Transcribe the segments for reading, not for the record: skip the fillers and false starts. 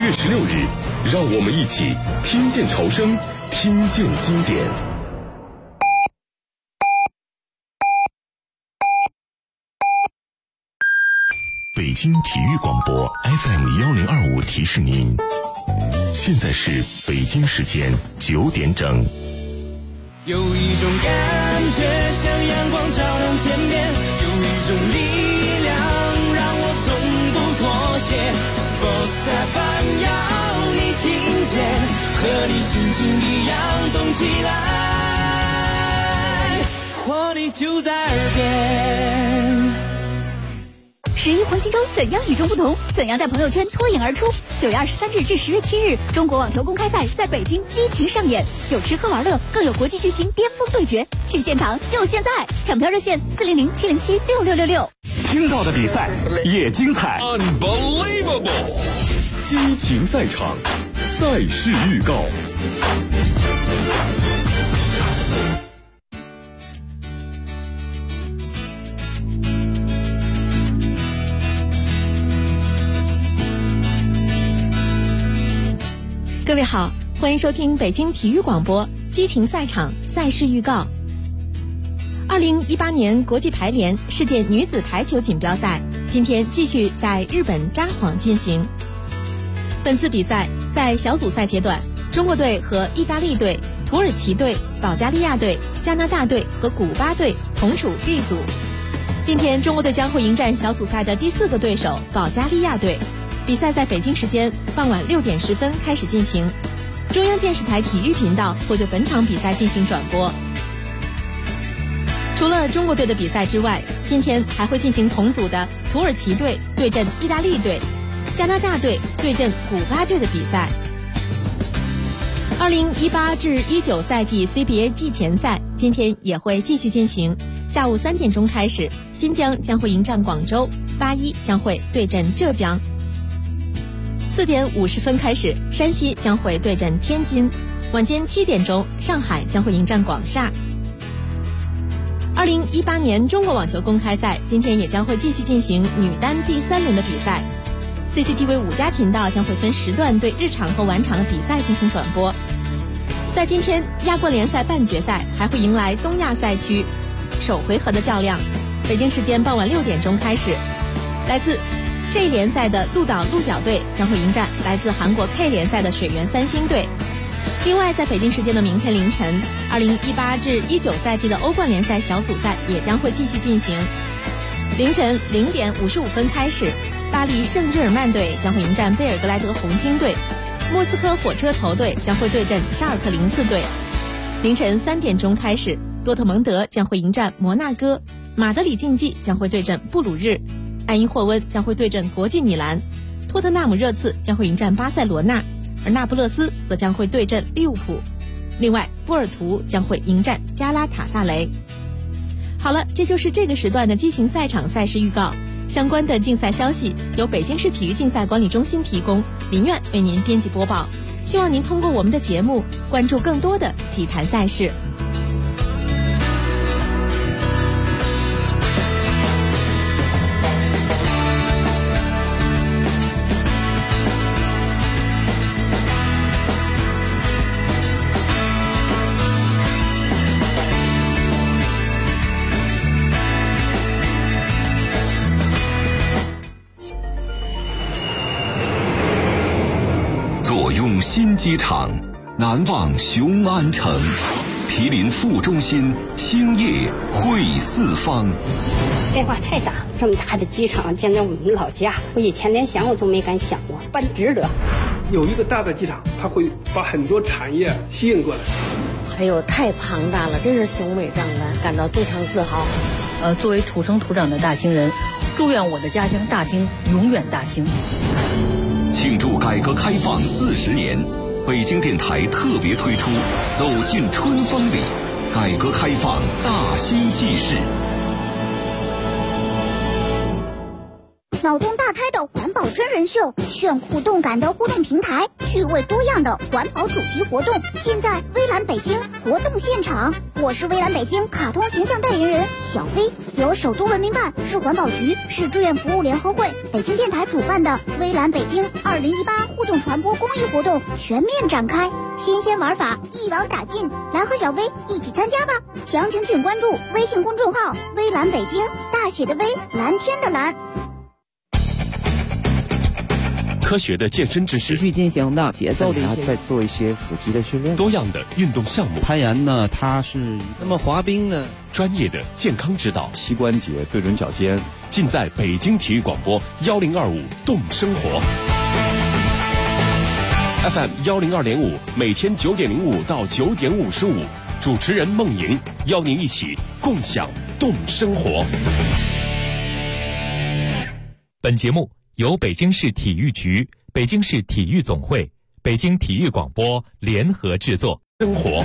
月16日，让我们一起听见潮声，听见经典。北京体育广播 FM1025提示您，现在是北京时间9点整。 有一种感觉像阳光照亮天边，有一种力量让我从不妥协。Sports FM 要你听见，和你心情一样动起来，活力就在耳边。 11环新周怎样与众不同？怎样在朋友圈脱颖而出？9月23日至10月7日，中国网球公开赛在北京激情上演，有吃喝玩乐，更有国际巨星巅峰对决。去现场就现在！抢票热线400-707-6666。 听到的比赛也精彩 Unbelievable！ 激情赛场，赛事预告。 各位好，欢迎收听北京体育广播激情赛场赛事预告。2018年国际排联世界女子排球锦标赛今天继续在日本札幌进行。本次比赛在小组赛阶段，中国队和意大利队、土耳其队、保加利亚队、加拿大队和古巴队同处 B 组。今天中国队将会迎战小组赛的第4个对手保加利亚队。比赛在北京时间傍晚6点10分开始进行，中央电视台体育频道会对本场比赛进行转播。除了中国队的比赛之外，今天还会进行同组的土耳其队对阵意大利队、加拿大队对阵古巴队的比赛。2018至19赛季 CBA 季前赛今天也会继续进行，下午3点钟开始，新疆将会迎战广州，81将会对阵浙江。4点50分开始，山西将会对阵天津，晚间7点钟，上海将会迎战广厦。2018年中国网球公开赛今天也将会继续进行女单第3轮的比赛。CCTV 5家频道将会分时段对日场和晚场的比赛进行转播。在今天亚冠联赛半决赛还会迎来东亚赛区首回合的较量，北京时间傍晚6点钟开始，来自J 联赛的鹿岛鹿角队将会迎战来自韩国 K 联赛的水原三星队。另外，在北京时间的明天凌晨，2018至19赛季的欧冠联赛小组赛也将会继续进行。凌晨0点55分开始，巴黎圣日耳曼队将会迎战贝尔格莱德红星队，莫斯科火车头队将会对阵沙尔克04队。凌晨3点钟开始，多特蒙德将会迎战摩纳哥，马德里竞技将会对阵布鲁日，埃因霍温将会对阵国际米兰，托特纳姆热刺将会迎战巴塞罗那，而那不勒斯则将会对阵利物浦。另外，波尔图将会迎战加拉塔萨雷。好了，这就是这个时段的激情赛场赛事预告。相关的竞赛消息由北京市体育竞赛管理中心提供，林苑为您编辑播报。希望您通过我们的节目关注更多的体坛赛事。 左拥新机场，南望雄安城，毗邻副中心，兴业汇四方。 变化太大，这么大的机场建在我们老家，我以前连想我都没敢想过，办值得。 有一个大的机场，它会把很多产业吸引过来。 哎呦，太庞大了，真是雄伟壮观，感到非常自豪。作为土生土长的大兴人，祝愿我的家乡大兴永远大兴。 庆祝改革开放40年，北京电台特别推出《走进春风里》，改革开放大兴纪事。 脑洞大开的环保真人秀，炫酷动感的互动平台，趣味多样的环保主题活动，现在微蓝北京活动现场。我是微蓝北京卡通形象代言人小飞，由首都文明办、市环保局、市志愿服务联合会、北京电台主办的微蓝北京2018互动传播公益活动全面展开，新鲜玩法一网打尽，来和小飞一起参加吧！详情请关注微信公众号微蓝北京，大写的微，蓝天的蓝。 科学的健身知识， 持续进行的节奏的一些， 再做一些腹肌的训练， 多样的运动项目。 攀岩呢，它是那么滑冰呢， 专业的健康指导， 膝关节对准脚尖， 尽在北京体育广播1025动生活 FM 102.5，每天9点05到9点55，主持人孟莹邀您一起共享动生活。 本节目由北京市体育局、北京市体育总会、北京体育广播联合制作。 生活。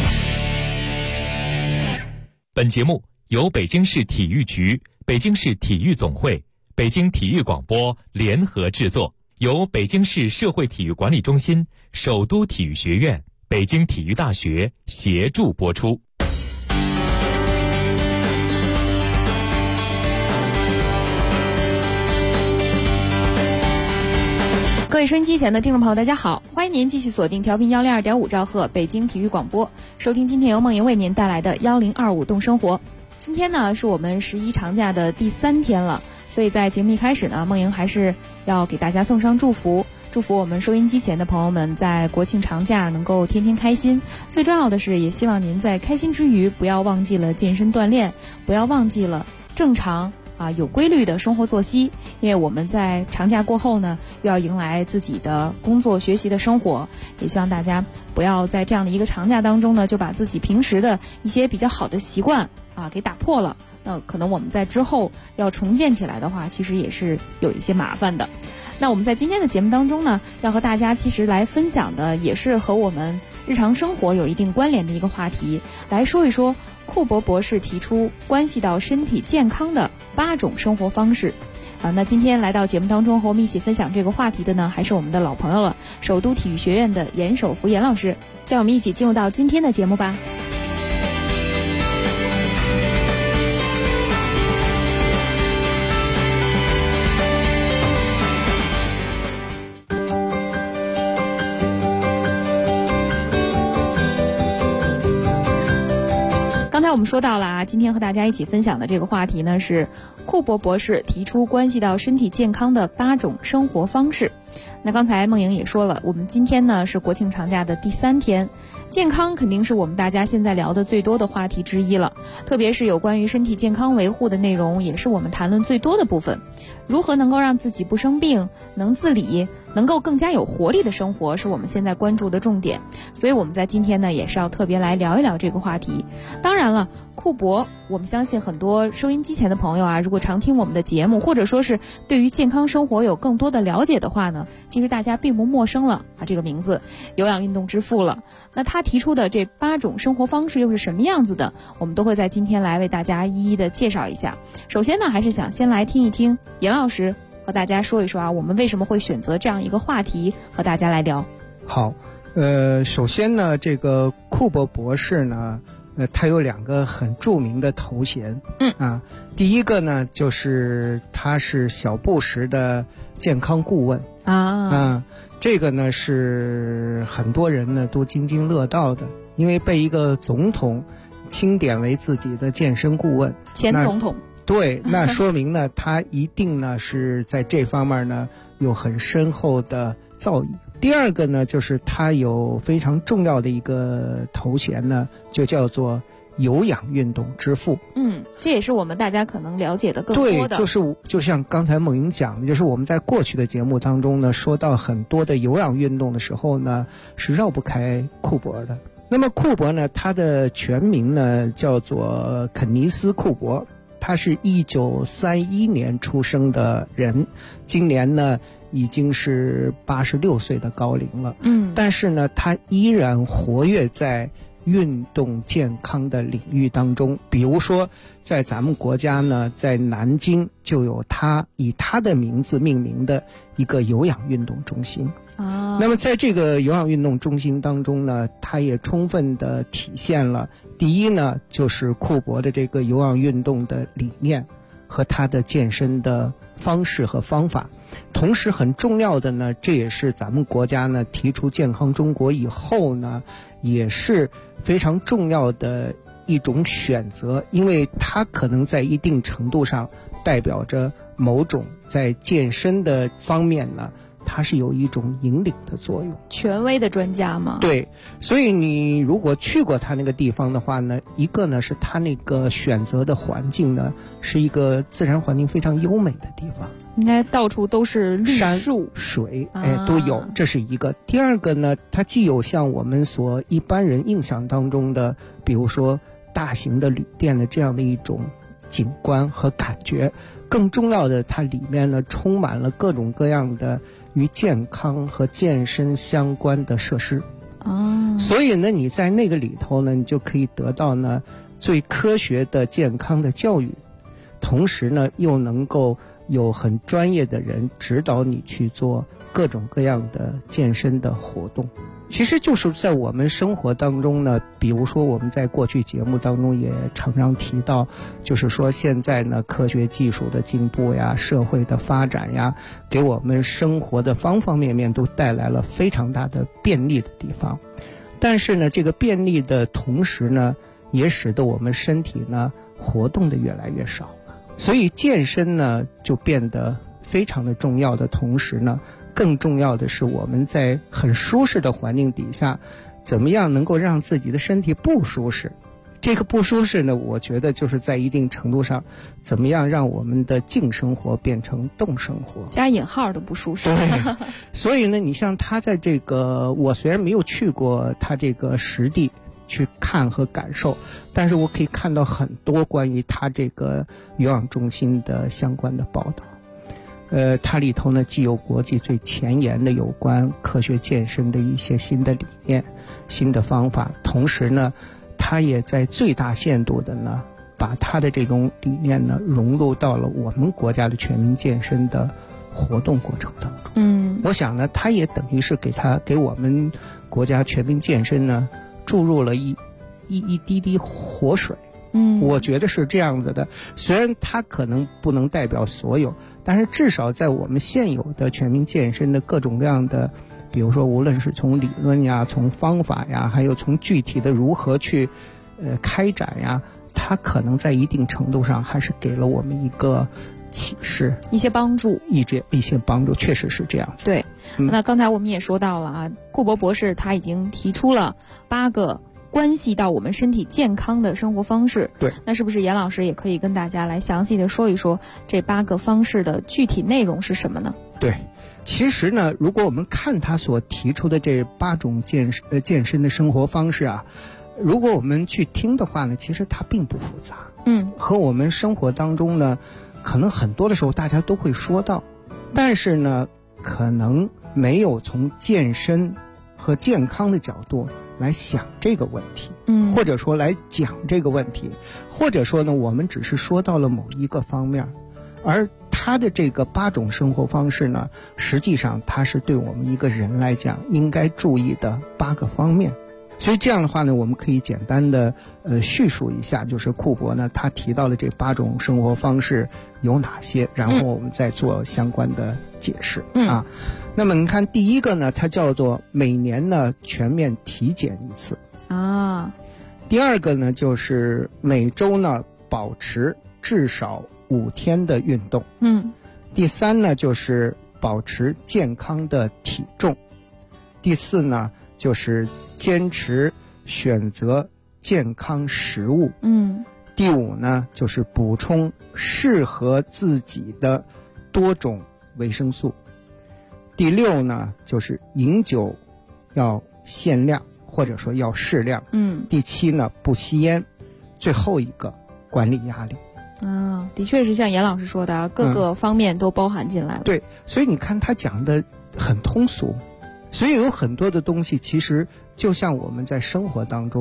本节目由北京市体育局、北京市体育总会、北京体育广播联合制作，由北京市社会体育管理中心、首都体育学院、北京体育大学协助播出。 各位收音机前的听众朋友，大家好，欢迎您继续锁定调频102.5兆赫北京体育广播，收听今天由梦莹为您带来的1025动生活。今天呢是我们11长假的第3天了，所以在节目一开始呢，梦莹还是要给大家送上祝福，祝福我们收音机前的朋友们在国庆长假能够天天开心。最重要的是，也希望您在开心之余，不要忘记了健身锻炼，不要忘记了正常有规律的生活作息，因为我们在长假过后呢，又要迎来自己的工作学习的生活，也希望大家不要在这样的一个长假当中呢，就把自己平时的一些比较好的习惯给打破了。那可能我们在之后要重建起来的话，其实也是有一些麻烦的。那我们在今天的节目当中呢，要和大家其实来分享的也是和我们日常生活有一定关联的一个话题，来说一说库珀博士提出关系到身体健康的8种生活方式。那今天来到节目当中和我们一起分享这个话题的呢，还是我们的老朋友了，首都体育学院的严守福严老师。让我们一起进入到今天的节目吧。刚才我们说到了今天和大家一起分享的这个话题呢，是库珀博士提出关系到身体健康的8种生活方式。那刚才梦莹也说了，我们今天呢是国庆长假的第3天，健康肯定是我们大家现在聊的最多的话题之一了，特别是有关于身体健康维护的内容，也是我们谈论最多的部分。如何能够让自己不生病，能自理，能够更加有活力的生活，是我们现在关注的重点。所以我们在今天呢，也是要特别来聊一聊这个话题。当然了，库珀，我们相信很多收音机前的朋友如果常听我们的节目，或者说是对于健康生活有更多的了解的话呢，其实大家并不陌生了这个名字，有氧运动之父了。那他提出的这8种生活方式又是什么样子的，我们都会在今天来为大家一一的介绍一下。首先呢，还是想先来听一听严老师和大家说一说我们为什么会选择这样一个话题和大家来聊。 好，首先呢，这个库珀博士呢，他有2个很著名的头衔。第一个呢，就是他是小布什的健康顾问这个呢是很多人呢都津津乐道的，因为被一个总统钦点为自己的健身顾问， 前总统。 对，那说明呢他一定呢是在这方面呢有很深厚的造诣。第二个呢，就是他有非常重要的一个头衔呢，就叫做有氧运动之父。 这也是我们大家可能了解的更多的。 对，就像刚才孟莹讲的，就是我们在过去的节目当中呢，说到很多的有氧运动的时候呢，是绕不开库珀的。那么库珀呢，他的全名呢叫做肯尼斯·库珀，他是1931年出生的人，今年呢已经是86岁的高龄了。但是呢，他依然活跃在运动健康的领域当中，比如说在咱们国家呢，在南京就有以他的名字命名的一个有氧运动中心。那么在这个有氧运动中心当中呢，它也充分的体现了第一呢，就是库珀的这个有氧运动的理念和他的健身的方式和方法。同时很重要的呢，这也是咱们国家呢提出健康中国以后呢，也是非常重要的一种选择，因为它可能在一定程度上代表着某种在健身的方面呢，它是有一种引领的作用。 权威的专家吗？ 对，所以你如果去过他那个地方的话呢，一个呢是他那个选择的环境呢，是一个自然环境非常优美的地方， 应该到处都是绿树水，都有，这是一个。第二个呢，它既有像我们所一般人印象当中的，比如说大型的旅店的这样的一种景观和感觉，更重要的，它里面呢充满了各种各样的与健康和健身相关的设施。所以呢，你在那个里头呢，你就可以得到呢最科学的健康的教育，同时呢又能够有很专业的人指导你去做各种各样的健身的活动。其实就是在我们生活当中呢，比如说我们在过去节目当中也常常提到，就是说现在呢科学技术的进步呀，社会的发展呀，给我们生活的方方面面都带来了非常大的便利的地方。但是呢，这个便利的同时呢，也使得我们身体呢活动的越来越少了。所以健身呢就变得非常的重要的同时呢，更重要的是我们在很舒适的环境底下，怎么样能够让自己的身体不舒适。这个不舒适呢，我觉得就是在一定程度上，怎么样让我们的静生活变成动生活， 加引号的不舒适。 对，所以呢，你像他在这个，我虽然没有去过他这个实地去看和感受，但是我可以看到很多关于他这个有氧中心的相关的报道。它里头呢既有国际最前沿的有关科学健身的一些新的理念、新的方法，同时呢，它也在最大限度的呢，把它的这种理念呢融入到了我们国家的全民健身的活动过程当中。我想呢，它也等于是给我们国家全民健身呢注入了一滴滴活水。我觉得是这样子的。虽然它可能不能代表所有，但是至少在我们现有的全民健身的各种各样的，比如说无论是从理论呀、从方法呀，还有从具体的如何去开展呀，它可能在一定程度上还是给了我们一个启示， 一些帮助， 一些帮助，确实是这样子。 对，那刚才我们也说到了啊，库珀博士他已经提出了8个关系到我们身体健康的生活方式。 对， 那是不是严老师也可以跟大家来详细的说一说这8个方式的具体内容是什么呢？ 对，其实呢，如果我们看他所提出的这8种健身的生活方式啊，如果我们去听的话呢，其实它并不复杂。和我们生活当中呢，可能很多的时候大家都会说到，但是呢，可能没有从健身和健康的角度来想这个问题，或者说来讲这个问题，或者说呢，我们只是说到了某一个方面，而他的这个8种生活方式呢，实际上它是对我们一个人来讲应该注意的8个方面。所以这样的话呢，我们可以简单的叙述一下，就是库珀呢他提到的这8种生活方式有哪些，然后我们再做相关的解释啊。那么你看，第一个呢，它叫做每年呢全面体检一次啊。第二个呢，就是每周呢保持至少5天的运动。第三呢，就是保持健康的体重。第四呢，就是坚持选择健康食物。第5呢，就是补充适合自己的多种维生素。第6呢，就是饮酒要限量，或者说要适量。第7呢，不吸烟。最后一个，管理压力。 的确是像严老师说的，各个方面都包含进来了。 对，所以你看他讲的很通俗，所以有很多的东西其实就像我们在生活当中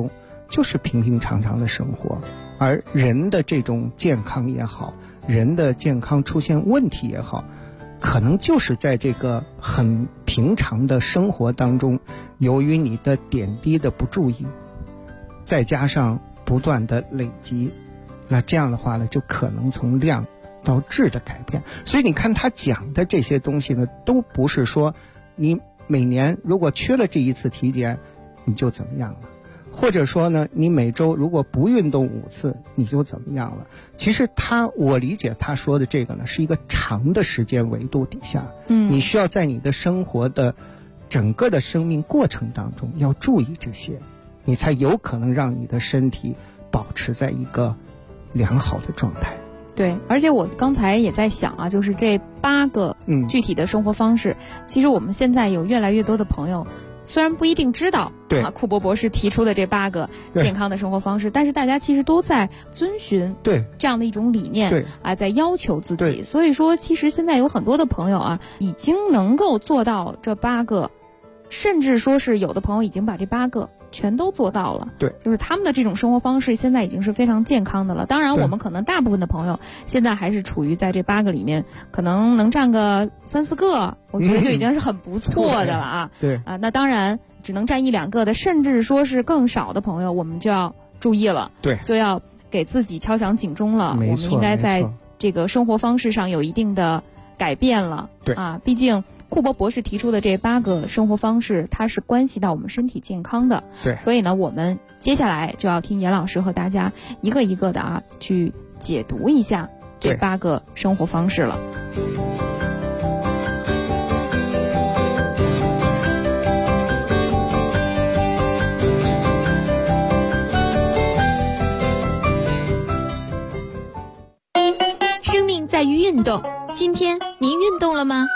就是平平常常的生活，而人的这种健康也好，人的健康出现问题也好，可能就是在这个很平常的生活当中，由于你的点滴的不注意，再加上不断的累积，那这样的话呢，就可能从量到质的改变。所以你看他讲的这些东西呢，都不是说你每年如果缺了这一次体检你就怎么样了，或者说呢你每周如果不运动5次你就怎么样了。其实我理解他说的这个呢，是一个长的时间维度底下，你需要在你的生活的整个的生命过程当中要注意这些，你才有可能让你的身体保持在一个良好的状态。 对，而且我刚才也在想啊，就是这8个具体的生活方式，其实我们现在有越来越多的朋友虽然不一定知道库珀博士提出的这8个健康的生活方式，但是大家其实都在遵循这样的一种理念啊，在要求自己。所以说其实现在有很多的朋友啊，已经能够做到这8个，甚至说是有的朋友已经把这8个全都做到了。 对， 就是他们的这种生活方式现在已经是非常健康的了。当然我们可能大部分的朋友现在还是处于在这8个里面，可能能占个3、4个，我觉得就已经是很不错的了啊。 对啊，那当然只能占1、2个的，甚至说是更少的朋友，我们就要注意了。 对， 就要给自己敲响警钟了。我们应该在这个生活方式上有一定的改变了。 对啊，毕竟库珀博士提出的这8个生活方式，它是关系到我们身体健康的。 对， 所以呢，我们接下来就要听严老师和大家一个一个的啊，去解读一下这8个生活方式了。 生命在于运动，今天您运动了吗？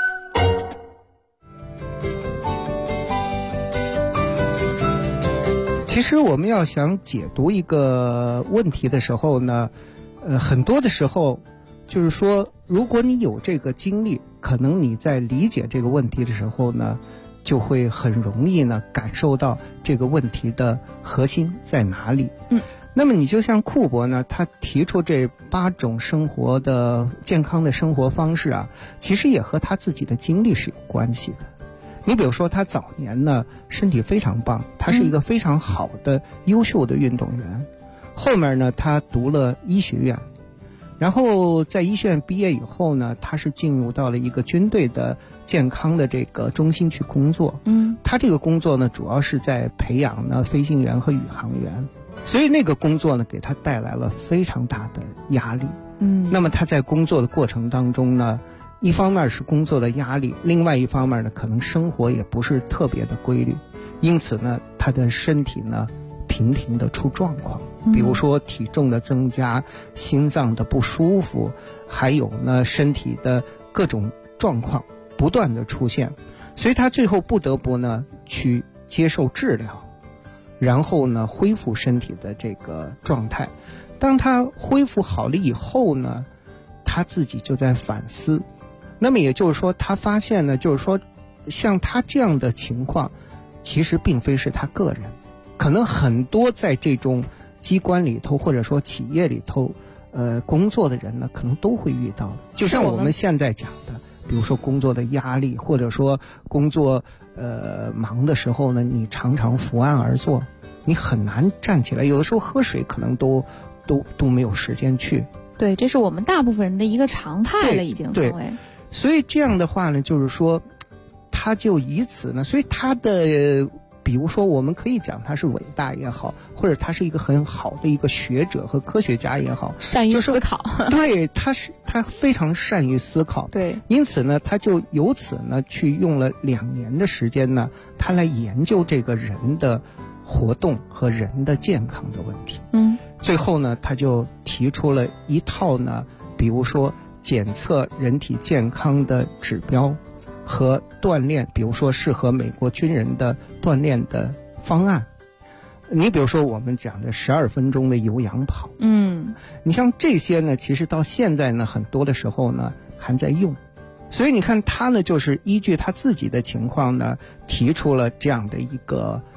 其实我们要想解读一个问题的时候呢，很多的时候就是说，如果你有这个经历，可能你在理解这个问题的时候呢，就会很容易呢感受到这个问题的核心在哪里。那么你就像库珀呢，他提出这8种生活的健康的生活方式啊，其实也和他自己的经历是有关系的。你比如说他早年呢身体非常棒，他是一个非常好的优秀的运动员，后面呢他读了医学院，然后在医学院毕业以后呢，他是进入到了一个军队的健康的这个中心去工作。他这个工作呢主要是在培养呢飞行员和宇航员，所以那个工作呢给他带来了非常大的压力。那么他在工作的过程当中呢，一方面是工作的压力，另外一方面呢可能生活也不是特别的规律，因此呢他的身体呢频频的出状况，比如说体重的增加，心脏的不舒服，还有呢身体的各种状况不断的出现，所以他最后不得不呢去接受治疗，然后呢恢复身体的这个状态。当他恢复好了以后呢，他自己就在反思。那么也就是说，他发现呢，就是说像他这样的情况其实并非是他个人，可能很多在这种机关里头或者说企业里头工作的人呢可能都会遇到的。就像我们现在讲的，比如说工作的压力，或者说工作忙的时候呢，你常常伏案而坐，你很难站起来，有的时候喝水可能都没有时间去。 对，这是我们大部分人的一个常态了，已经成为。 所以这样的话呢，就是说他就以此呢，所以他的比如说我们可以讲他是伟大也好，或者他是一个很好的一个学者和科学家也好， 善于思考。 对，他非常善于思考。 对， 因此呢他就由此呢去用了2年的时间呢，他来研究这个人的活动和人的健康的问题。最后呢他就提出了一套呢，比如说检测人体健康的指标和锻炼，比如说适合美国军人的锻炼的方案。你比如说我们讲的12分钟的有氧跑，你像这些呢，其实到现在呢很多的时候呢还在用。所以你看他呢就是依据他自己的情况呢提出了这样的一个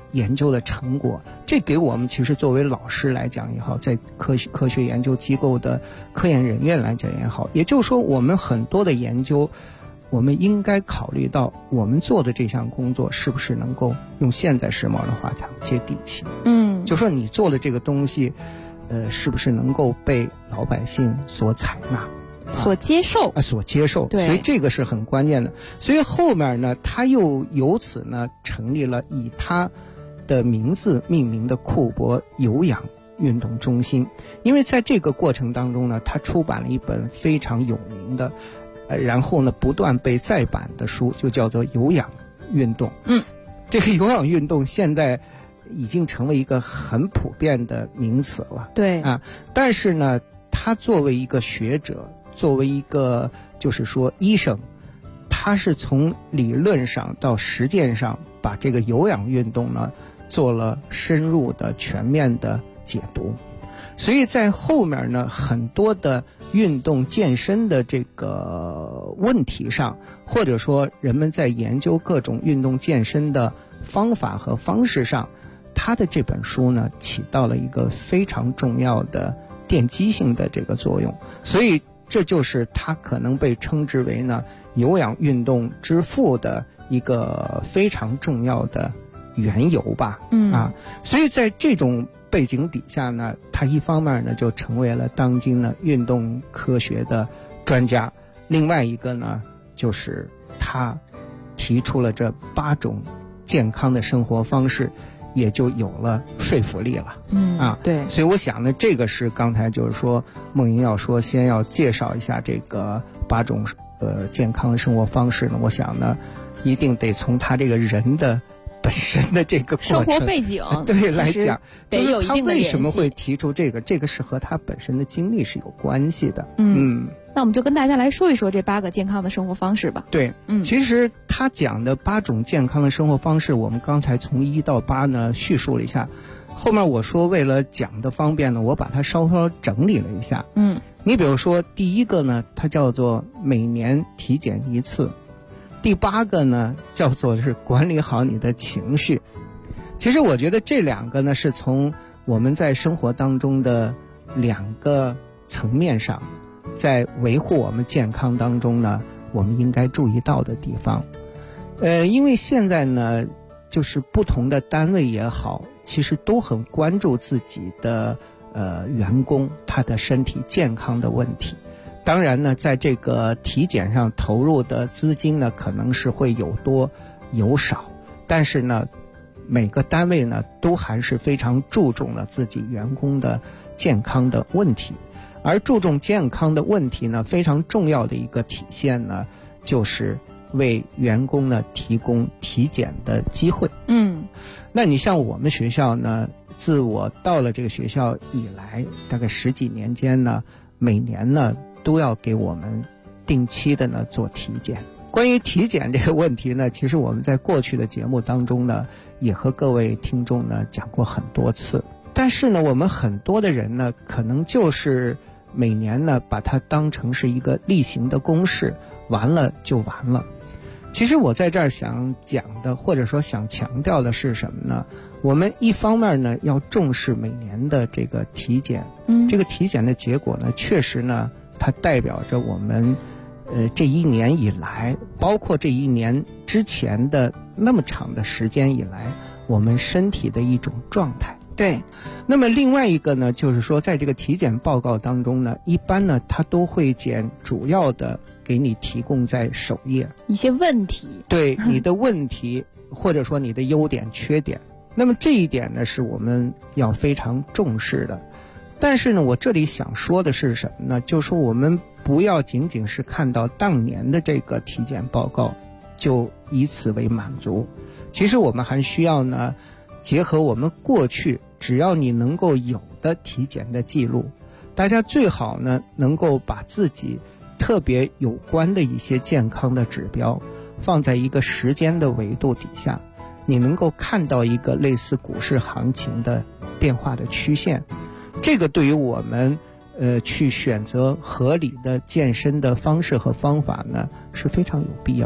研究的成果。这给我们其实作为老师来讲也好，在科学研究机构的科研人员来讲也好，也就是说我们很多的研究，我们应该考虑到我们做的这项工作是不是能够用现代时髦的话讲接地气。就说你做的这个东西是不是能够被老百姓所采纳、 所接受所接受。 对， 所以这个是很关键的。所以后面呢，他又由此呢成立了以他的名字命名的库珀有氧运动中心。因为在这个过程当中呢，他出版了一本非常有名的然后呢不断被再版的书，就叫做有氧运动。这个有氧运动现在已经成为一个很普遍的名词了。 对但是呢，他作为一个学者，作为一个就是说医生，他是从理论上到实践上把这个有氧运动呢做了深入的全面的解读。所以在后面呢，很多的运动健身的这个问题上，或者说人们在研究各种运动健身的方法和方式上，他的这本书呢起到了一个非常重要的奠基性的这个作用。所以这就是他可能被称之为呢有氧运动之父的一个非常重要的缘由吧。所以在这种背景底下呢，他一方面呢就成为了当今呢运动科学的专家，另外一个呢就是他提出了这8种健康的生活方式，也就有了说服力了。 对。 所以我想呢，这个是刚才就是说梦莹要说先要介绍一下这个8种健康的生活方式呢，我想呢一定得从他这个人的本身的这个过程生活背景对来讲， 得有一定的联系。 他为什么会提出这个？这个是和他本身的经历是有关系的。 那我们就跟大家来说一说这8个健康的生活方式吧。 对，其实他讲的8种健康的生活方式，我们刚才从1到8呢叙述了一下，后面我说为了讲的方便呢，我把它稍稍整理了一下。你比如说第一个呢，它叫做每年体检1次。第8个呢叫做是管理好你的情绪。其实我觉得这2个呢是从我们在生活当中的2个层面上，在维护我们健康当中呢我们应该注意到的地方。因为现在呢就是不同的单位也好，其实都很关注自己的员工他的身体健康的问题。当然呢，在这个体检上投入的资金呢，可能是会有多有少，但是呢，每个单位呢都还是非常注重了自己员工的健康的问题。而注重健康的问题呢，非常重要的一个体现呢，就是为员工呢提供体检的机会。那你像我们学校呢，自我到了这个学校以来，大概10几年间呢，每年呢都要给我们定期的呢做体检。关于体检这个问题呢，其实我们在过去的节目当中呢也和各位听众呢讲过很多次。但是呢，我们很多的人呢可能就是每年呢把它当成是一个例行的公事，完了就完了。其实我在这儿想讲的，或者说想强调的是什么呢？我们一方面呢要重视每年的这个体检，这个体检的结果呢确实呢它代表着我们这一年以来，包括这一年之前的那么长的时间以来，我们身体的一种状态。 对。 那么另外一个呢，就是说在这个体检报告当中呢，一般呢它都会主要的给你提供在首页一些问题， 对你的问题或者说你的优点缺点。那么这一点呢是我们要非常重视的。但是呢，我这里想说的是什么呢？就是说我们不要仅仅是看到当年的这个体检报告就以此为满足。其实我们还需要呢结合我们过去只要你能够有的体检的记录，大家最好呢能够把自己特别有关的一些健康的指标放在一个时间的维度底下，你能够看到一个类似股市行情的变化的曲线。这个对于我们去选择合理的健身的方式和方法呢是非常有必要的。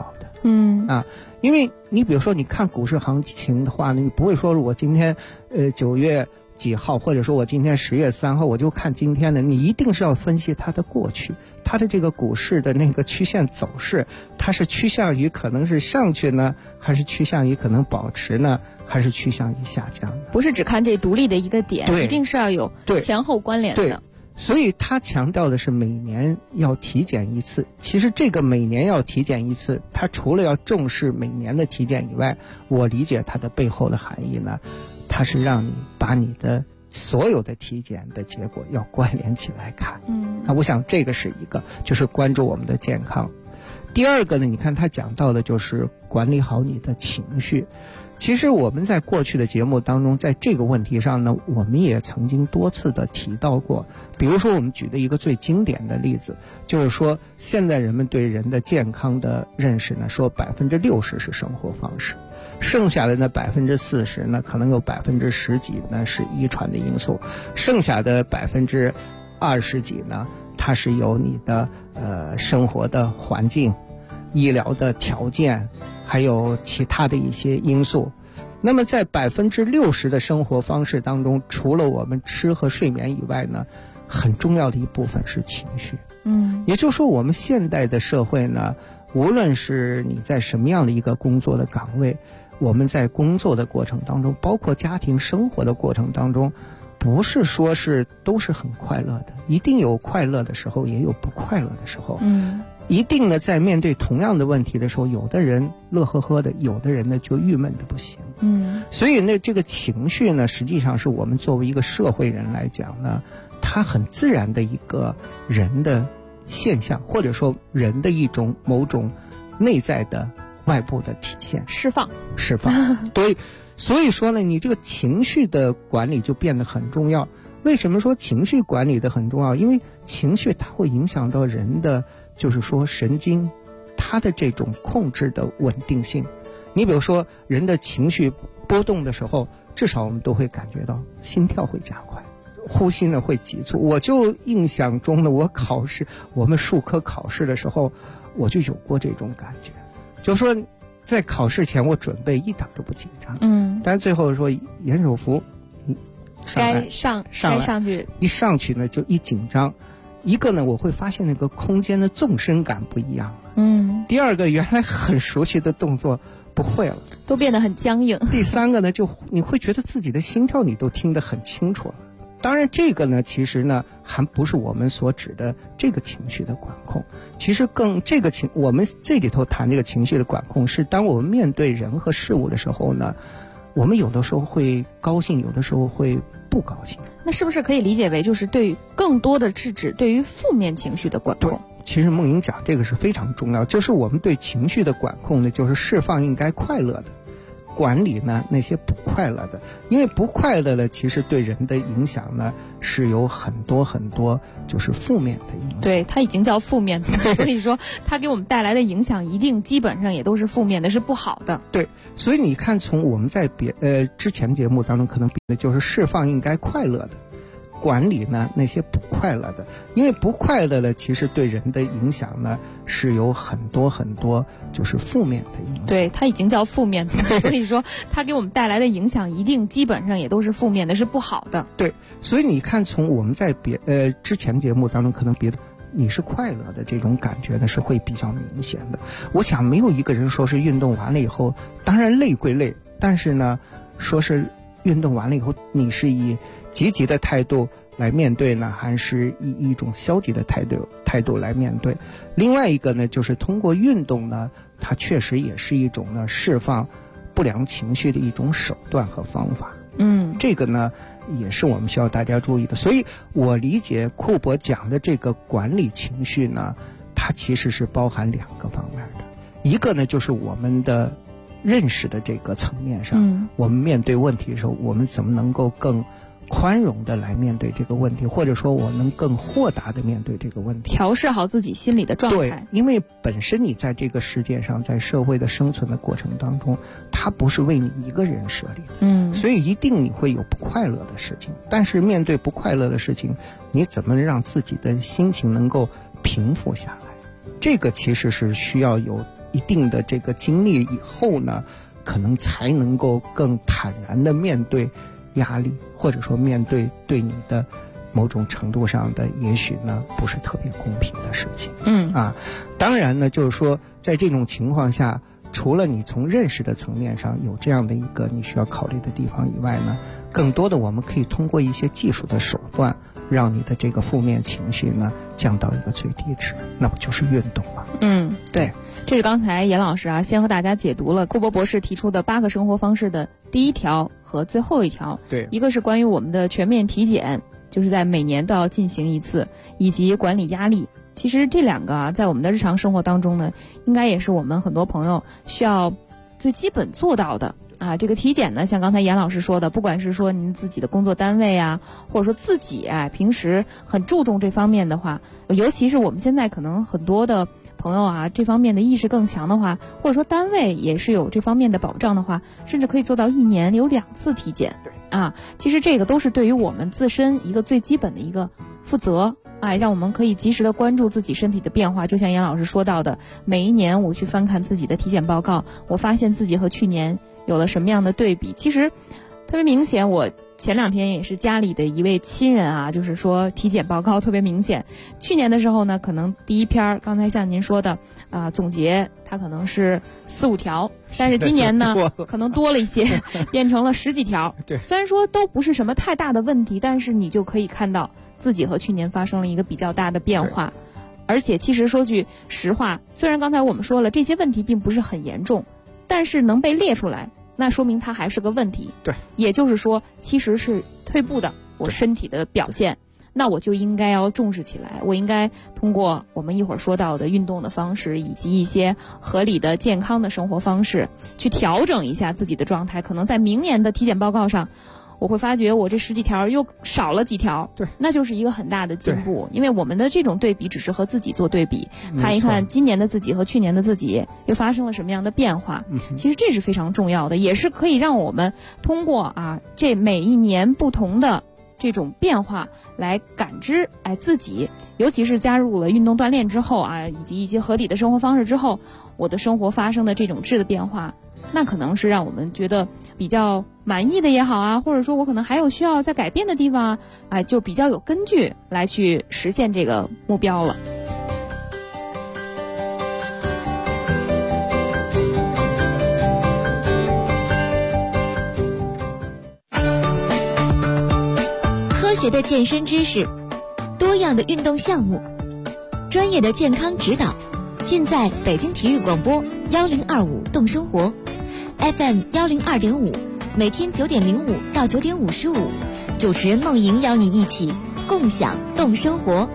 因为你比如说你看股市行情的话呢，你不会说我今天9月几号，或者说我今天10月3号我就看今天的，你一定是要分析它的过去，它的这个股市的那个曲线走势，它是趋向于可能是上去呢，还是趋向于可能保持呢，还是趋向于下降呢？ 不是只看这独立的一个点，一定是要有前后关联的。 所以他强调的是每年要体检一次。其实这个每年要体检一次，他除了要重视每年的体检以外，我理解它的背后的含义呢，它是让你把你的所有的体检的结果要关联起来看。那我想这个是一个，就是关注我们的健康。第二个呢，你看他讲到的就是管理好你的情绪。其实我们在过去的节目当中，在这个问题上呢，我们也曾经多次的提到过。比如说我们举的一个最经典的例子，就是说现在人们对人的健康的认识呢，说60%是生活方式，剩下的那40%呢，可能有10%几呢是遗传的因素，剩下的20%几呢，它是由你的生活的环境、医疗的条件，还有其他的一些因素。那么在60%的生活方式当中，除了我们吃和睡眠以外呢，很重要的一部分是情绪。也就是说我们现代的社会呢，无论是你在什么样的一个工作的岗位，我们在工作的过程当中，包括家庭生活的过程当中，不是说是都是很快乐的，一定有快乐的时候，也有不快乐的时候。一定呢，在面对同样的问题的时候，有的人乐呵呵的，有的人呢就郁闷的不行。所以呢，这个情绪呢，实际上是我们作为一个社会人来讲呢，它很自然的一个人的现象，或者说人的一种某种内在的外部的体现，释放。对，所以说呢，你这个情绪的管理就变得很重要。为什么说情绪管理的很重要？因为情绪它会影响到人的，就是说神经，它的这种控制的稳定性。你比如说人的情绪波动的时候，至少我们都会感觉到心跳会加快，呼吸呢会急促。我就印象中呢，我们术科考试的时候，我就有过这种感觉，就是说在考试前我准备一点都不紧张，但是最后说严守福该上去， 一上去呢就一紧张。一个呢，我会发现那个空间的纵深感不一样了。第二个，原来很熟悉的动作不会了， 都变得很僵硬。 第三个呢，就你会觉得自己的心跳你都听得很清楚了。当然这个呢，其实呢还不是我们所指的这个情绪的管控。其实我们这里头谈这个情绪的管控，是当我们面对人和事物的时候呢，我们有的时候会高兴，有的时候会不高兴。 那是不是可以理解为就是对于更多的是指对于负面情绪的管控？ 其实梦莹讲这个是非常重要，就是我们对情绪的管控呢，就是释放应该快乐的，管理呢那些不快乐的。因为不快乐的其实对人的影响呢是有很多很多就是负面的影响。 对，它已经叫负面的，所以说它给我们带来的影响一定基本上也都是负面的，是不好的。 对，所以你看从我们在之前节目当中可能比的就是释放应该快乐的，管理呢那些不快乐的。因为不快乐的其实对人的影响呢是有很多很多就是负面的影响。 对，它已经叫负面的，所以说它给我们带来的影响一定基本上也都是负面的，是不好的。 对，所以你看从我们在之前节目当中可能别的你是快乐的这种感觉呢是会比较明显的。我想没有一个人说是运动完了以后，当然累归累，但是呢说是运动完了以后你是以积极的态度来面对呢，还是以一种消极的态度来面对。另外一个呢，就是通过运动呢，它确实也是一种呢释放不良情绪的一种手段和方法。这个呢也是我们需要大家注意的。所以我理解库珀讲的这个管理情绪呢，它其实是包含两个方面的。一个呢就是我们的认识的这个层面上，我们面对问题的时候，我们怎么能够更宽容的来面对这个问题，或者说我能更豁达的面对这个问题， 调试好自己心理的状态。 对，因为本身你在这个世界上，在社会的生存的过程当中，它不是为你一个人设立的，所以一定你会有不快乐的事情。但是面对不快乐的事情，你怎么让自己的心情能够平复下来？这个其实是需要有一定的这个经历以后呢，可能才能够更坦然的面对压力，或者说面对对你的某种程度上的也许呢不是特别公平的事情。当然呢，就是说在这种情况下，除了你从认识的层面上有这样的一个你需要考虑的地方以外呢，更多的我们可以通过一些技术的手段，让你的这个负面情绪呢降到一个最低值，那不就是运动吗？ 对，这是刚才严老师先和大家解读了库珀博士提出的8个生活方式的第1条和最后1条。 对， 一个是关于我们的全面体检，就是在每年都要进行一次，以及管理压力。其实这2个在我们的日常生活当中呢，应该也是我们很多朋友需要最基本做到的。这个体检呢，像刚才严老师说的，不管是说您自己的工作单位或者说自己平时很注重这方面的话，尤其是我们现在可能很多的朋友这方面的意识更强的话，或者说单位也是有这方面的保障的话，甚至可以做到1年有2次体检。其实这个都是对于我们自身一个最基本的一个负责。让我们可以及时的关注自己身体的变化。就像严老师说到的，每一年我去翻看自己的体检报告，我发现自己和去年有了什么样的对比。其实特别明显，我前2天也是家里的一位亲人就是说体检报告特别明显。去年的时候呢，可能第一篇刚才像您说的总结它可能是4、5条，但是今年呢可能多了一些，变成了10几条。 对， 虽然说都不是什么太大的问题，但是你就可以看到自己和去年发生了一个比较大的变化。而且其实说句实话，虽然刚才我们说了这些问题并不是很严重，但是能被列出来，那说明它还是个问题。 对， 也就是说其实是退步的我身体的表现，那我就应该要重视起来，我应该通过我们一会儿说到的运动的方式，以及一些合理的健康的生活方式，去调整一下自己的状态。可能在明年的体检报告上，我会发觉我这10几条又少了几条， 对， 那就是一个很大的进步。因为我们的这种对比只是和自己做对比，看一看今年的自己和去年的自己又发生了什么样的变化。其实这是非常重要的，也是可以让我们通过这每一年不同的这种变化来感知自己，尤其是加入了运动锻炼之后以及一些合理的生活方式之后，我的生活发生的这种质的变化，那可能是让我们觉得比较满意的也好或者说我可能还有需要再改变的地方就比较有根据来去实现这个目标了。 科学的健身知识，多样的运动项目，专业的健康指导，尽在北京体育广播1025动生活 FM 102.5，每天9点05到9点55，主持人梦莹邀你一起共享动生活。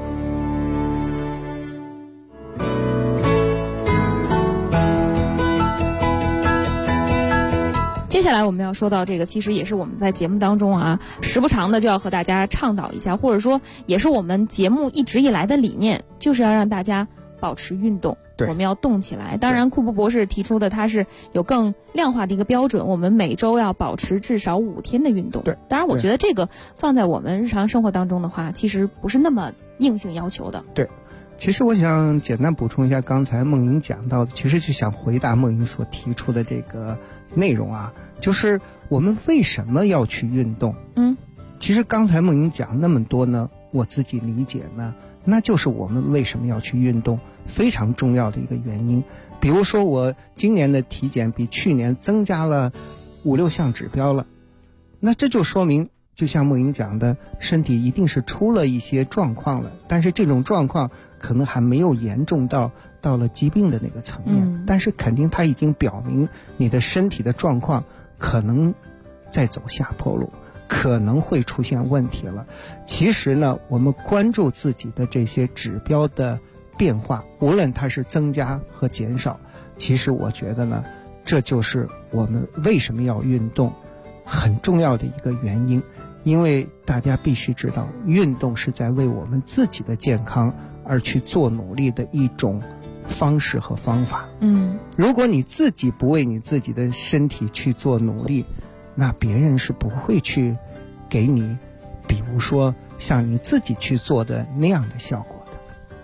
接下来我们要说到这个，其实也是我们在节目当中时不常的就要和大家倡导一下，或者说也是我们节目一直以来的理念，就是要让大家保持运动，我们要动起来。当然库珀博士提出的它是有更量化的一个标准，我们每周要保持至少5天的运动。 对， 当然我觉得这个放在我们日常生活当中的话，其实不是那么硬性要求的。 对，其实我想简单补充一下刚才梦莹讲到的，其实就想回答梦莹所提出的这个内容就是我们为什么要去运动。其实刚才梦莹讲那么多呢，我自己理解呢，那就是我们为什么要去运动非常重要的一个原因。比如说我今年的体检比去年增加了5、6项指标了，那这就说明就像梦莹讲的，身体一定是出了一些状况了，但是这种状况可能还没有严重到了疾病的那个层面，但是肯定它已经表明你的身体的状况可能在走下坡路，可能会出现问题了。其实呢，我们关注自己的这些指标的变化，无论它是增加和减少，其实我觉得呢，这就是我们为什么要运动很重要的一个原因。因为大家必须知道，运动是在为我们自己的健康而去做努力的一种方式和方法。如果你自己不为你自己的身体去做努力，那别人是不会去给你比如说像你自己去做的那样的效果的。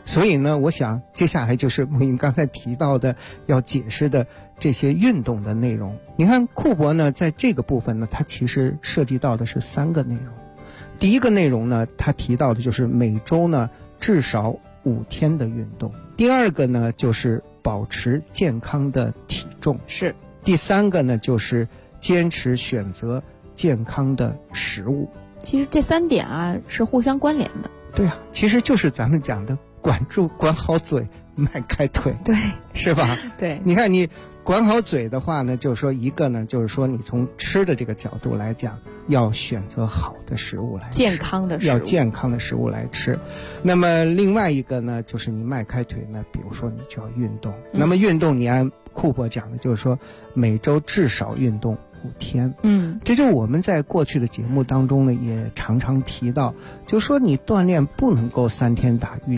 所以呢，我想接下来就是梦莹刚才提到的要解释的这些运动的内容。你看库珀呢，在这个部分呢，它其实涉及到的是3个内容。第一个内容呢，他提到的就是每周呢至少5天的运动。第二个呢，就是保持健康的体重。 是。 第3个呢，就是坚持选择健康的食物。 其实这3点啊是互相关联的。 对啊，其实就是咱们讲的管好嘴，迈开腿。 对， 是吧？ 对， 你看你管好嘴的话呢，就是说一个呢，就是说你从吃的这个角度来讲，要选择好的食物来吃， 健康的食物， 要健康的食物来吃。那么另外一个呢，就是你迈开腿呢，比如说你就要运动。那么运动，你按库珀讲的，就是说每周至少运动5天。这就是我们在过去的节目当中呢，也常常提到，就是说你锻炼不能够3天打鱼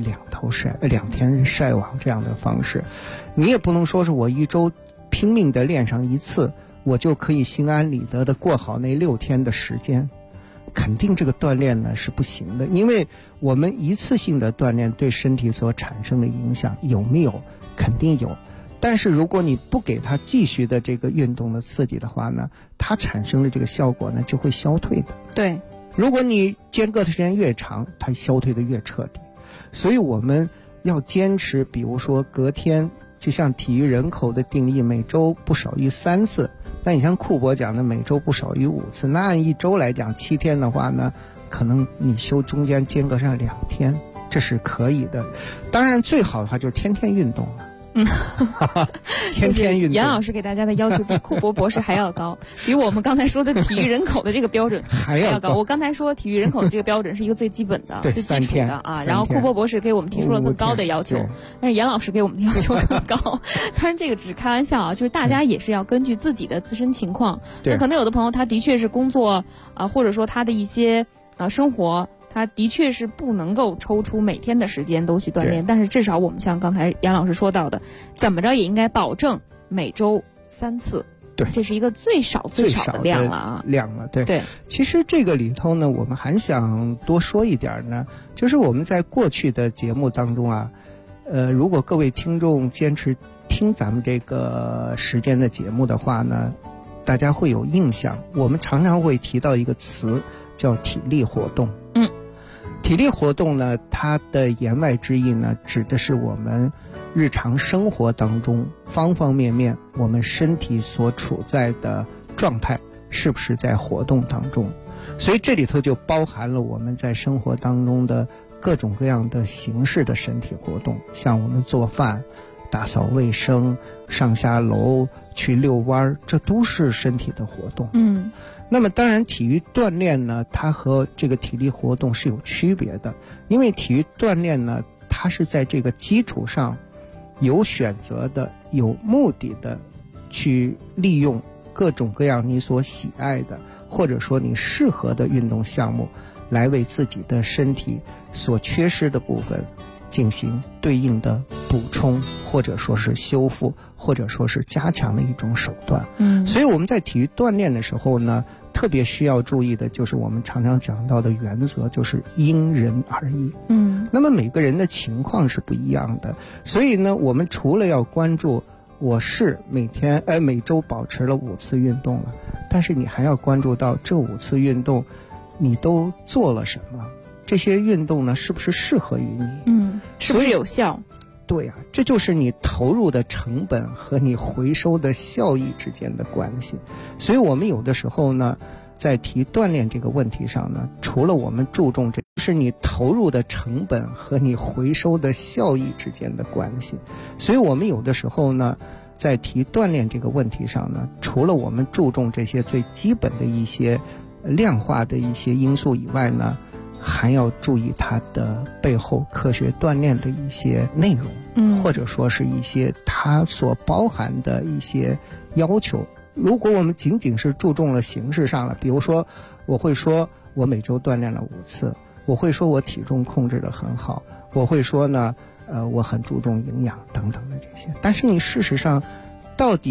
2天晒网这样的方式，你也不能说是我一周拼命的练上1次，我就可以心安理得的过好那6天的时间。肯定这个锻炼呢是不行的，因为我们一次性的锻炼对身体所产生的影响有没有？肯定有。但是如果你不给它继续的这个运动的刺激的话呢，它产生的这个效果呢就会消退的。 对， 如果你间隔的时间越长，它消退的越彻底。所以我们要坚持，比如说隔天，就像体育人口的定义，每周不少于3次。那你像库珀讲的每周不少于5次，那按一周来讲7天的话呢，可能你休中间间隔上2天，这是可以的。当然最好的话就是天天运动了。天天运动。 严老师给大家的要求比库珀博士还要高，比我们刚才说的体育人口的这个标准还要高。我刚才说体育人口的这个标准是一个最基本的、最基础的啊。然后库珀博士给我们提出了更高的要求，但是严老师给我们的要求更高。当然这个只是开玩笑啊，就是大家也是要根据自己的自身情况。那可能有的朋友他的确是工作啊，或者说他的一些生活。他的确是不能够抽出每天的时间都去锻炼，但是至少我们像刚才杨老师说到的，怎么着也应该保证每周3次。 对， 这是一个最少的量了啊。对。 其实这个里头呢，我们还想多说一点呢，就是我们在过去的节目当中啊，如果各位听众坚持听咱们这个时间的节目的话呢，大家会有印象，我们常常会提到一个词叫体力活动。体力活动呢，它的言外之意呢，指的是我们日常生活当中方方面面，我们身体所处在的状态是不是在活动当中。所以这里头就包含了我们在生活当中的各种各样的形式的身体活动，像我们做饭、打扫卫生、上下楼、去遛弯，这都是身体的活动。那么当然体育锻炼呢，它和这个体力活动是有区别的，因为体育锻炼呢，它是在这个基础上有选择的、有目的的去利用各种各样你所喜爱的或者说你适合的运动项目，来为自己的身体所缺失的部分进行对应的补充，或者说是修复，或者说是加强的一种手段。所以我们在体育锻炼的时候呢，特别需要注意的就是我们常常讲到的原则，就是因人而异。那么每个人的情况是不一样的，所以呢，我们除了要关注我是每周保持了5次运动了，但是你还要关注到这5次运动你都做了什么，这些运动呢是不是适合于你， 是不是有效。 对啊，这就是你投入的成本和你回收的效益之间的关系。所以我们有的时候呢，在体育锻炼这个问题上呢，除了我们注重这是你投入的成本和你回收的效益之间的关系。所以我们有的时候呢，在体育锻炼这个问题上呢，除了我们注重这些最基本的一些量化的一些因素以外呢，还要注意它的背后科学锻炼的一些内容，或者说是一些它所包含的一些要求。如果我们仅仅是注重了形式上了，比如说我会说我每周锻炼了5次，我会说我体重控制得很好，我会说呢我很注重营养等等的这些，但是你事实上到底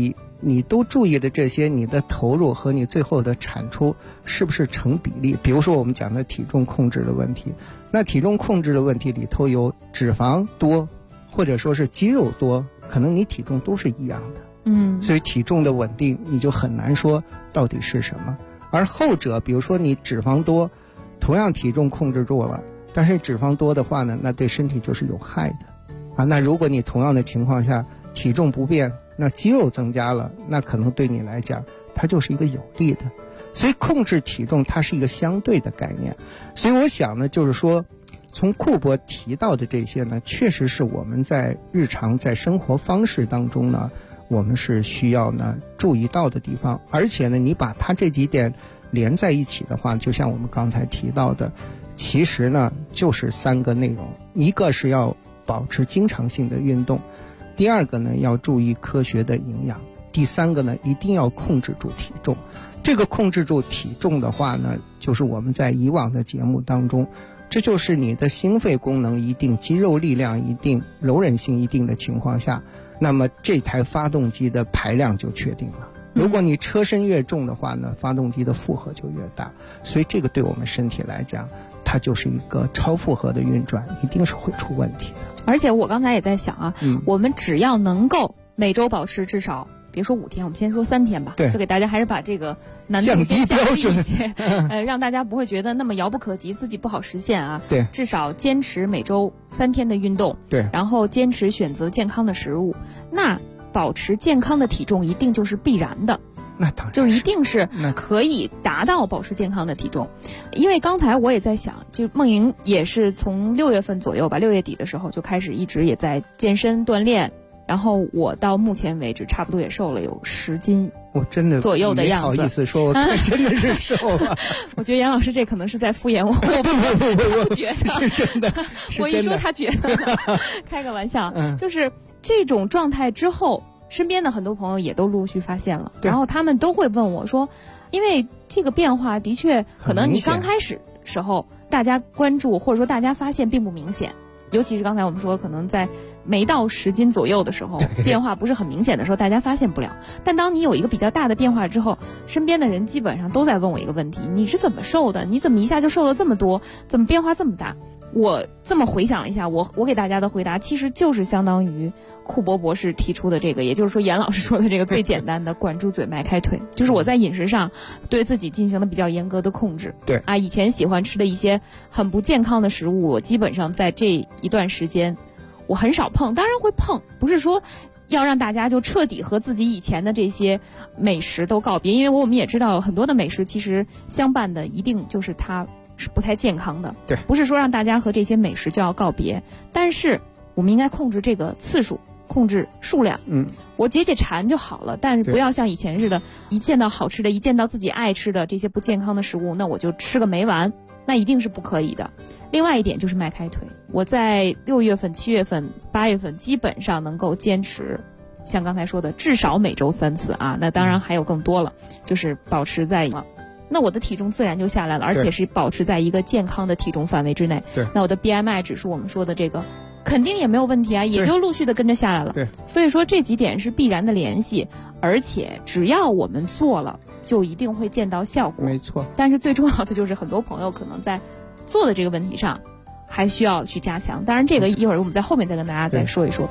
你都注意的这些，你的投入和你最后的产出是不是成比例？比如说我们讲的体重控制的问题，那体重控制的问题里头有脂肪多，或者说是肌肉多，可能你体重都是一样的，所以体重的稳定你就很难说到底是什么。而后者，比如说你脂肪多，同样体重控制住了，但是脂肪多的话呢，那对身体就是有害的啊。那如果你同样的情况下体重不变，那肌肉增加了，那可能对你来讲它就是一个有利的。所以控制体重它是一个相对的概念。所以我想呢，就是说从库珀提到的这些呢，确实是我们在日常在生活方式当中呢，我们是需要呢注意到的地方。而且呢，你把它这几点连在一起的话，就像我们刚才提到的，其实呢就是3个内容。一个是要保持经常性的运动，第二个呢要注意科学的营养，第3个呢一定要控制住体重。这个控制住体重的话呢，就是我们在以往的节目当中，这就是你的心肺功能一定、肌肉力量一定、柔韧性一定的情况下，那么这台发动机的排量就确定了。如果你车身越重的话呢，发动机的负荷就越大，所以这个对我们身体来讲，它就是一个超负荷的运转，一定是会出问题的。 而且我刚才也在想啊，我们只要能够每周保持至少，别说5天，我们先说3天吧，就给大家还是把这个难度先降低一些，让大家不会觉得那么遥不可及，自己不好实现啊。 对， 至少坚持每周3天的运动， 对， 然后坚持选择健康的食物，那保持健康的体重一定就是必然的。 那当然就是一定是可以达到保持健康的体重。因为刚才我也在想，就梦莹也是从6月份左右吧，6月底的时候就开始一直也在健身锻炼，然后我到目前为止差不多也瘦了有10斤， 我真的左右的样子。 不好意思说，我真的是瘦了。 我觉得杨老师这可能是在敷衍我，我不觉得是真的， 我一说他觉得，开个玩笑，就是这种状态之后，身边的很多朋友也都陆续发现了，然后他们都会问我说，因为这个变化的确可能你刚开始时候大家关注或者说大家发现并不明显，尤其是刚才我们说可能在没到10斤左右的时候，变化不是很明显的时候，大家发现不了。但当你有一个比较大的变化之后，身边的人基本上都在问我一个问题，你是怎么瘦的？你怎么一下就瘦了这么多？怎么变化这么大？我这么回想了一下，我给大家的回答其实就是相当于库珀博士提出的这个，也就是说严老师说的这个最简单的管住嘴迈开腿，就是我在饮食上对自己进行了比较严格的控制。 对啊，以前喜欢吃的一些很不健康的食物，我基本上在这一段时间我很少碰，当然会碰，不是说要让大家就彻底和自己以前的这些美食都告别，因为我们也知道很多的美食其实相伴的一定就是它是不太健康的。 对， 不是说让大家和这些美食就要告别，但是我们应该控制这个次数，控制数量。我解馋就好了，但是不要像以前似的，一见到好吃的，一见到自己爱吃的这些不健康的食物，那我就吃个没完，那一定是不可以的。另外一点就是迈开腿，我在6月份、7月份、8月份基本上能够坚持，像刚才说的，至少每周3次啊，那当然还有更多了，就是保持在那我的体重自然就下来了，而且是保持在一个健康的体重范围之内。 对， 那我的 BMI 指数我们说的这个肯定也没有问题啊，也就陆续的跟着下来了。 对， 所以说这几点是必然的联系，而且只要我们做了，就一定会见到效果。 没错。 但是最重要的就是很多朋友可能在做的这个问题上还需要去加强。当然这个一会儿我们在后面再跟大家再说一说。